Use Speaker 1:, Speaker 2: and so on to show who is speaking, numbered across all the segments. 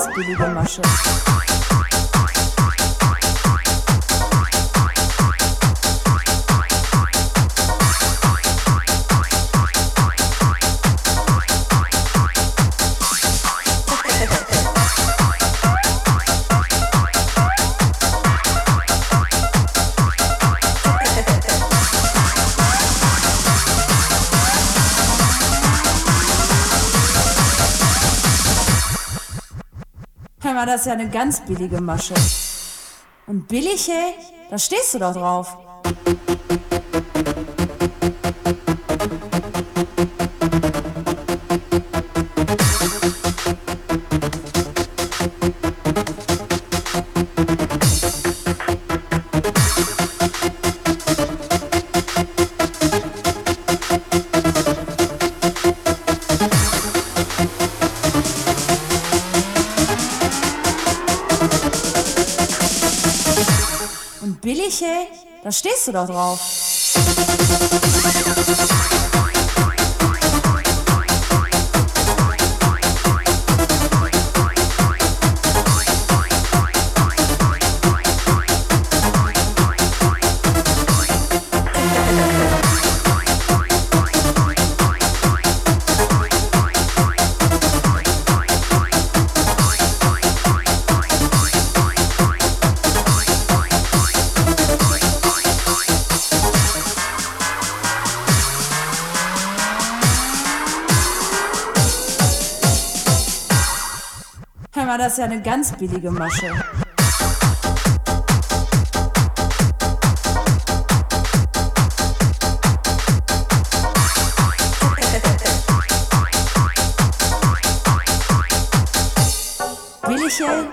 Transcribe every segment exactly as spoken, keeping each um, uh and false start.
Speaker 1: ganz billige Masche. Hör mal, das ist ja eine ganz billige Masche. Und billig, ey? Da stehst du doch drauf. Und billig, ey? Da stehst du doch drauf. Hör mal, das ist ja eine ganz billige Masche. Billig, ey?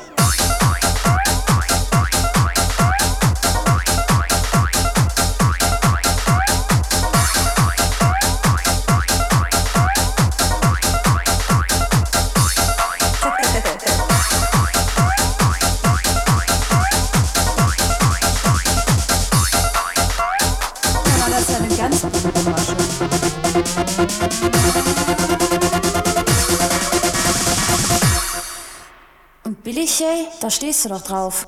Speaker 1: Das ist eine ganz billige Masche. Und billig, ey? Da stehst du doch drauf.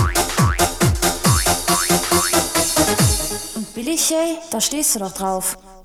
Speaker 1: Billig, ey? Da stehst du doch drauf.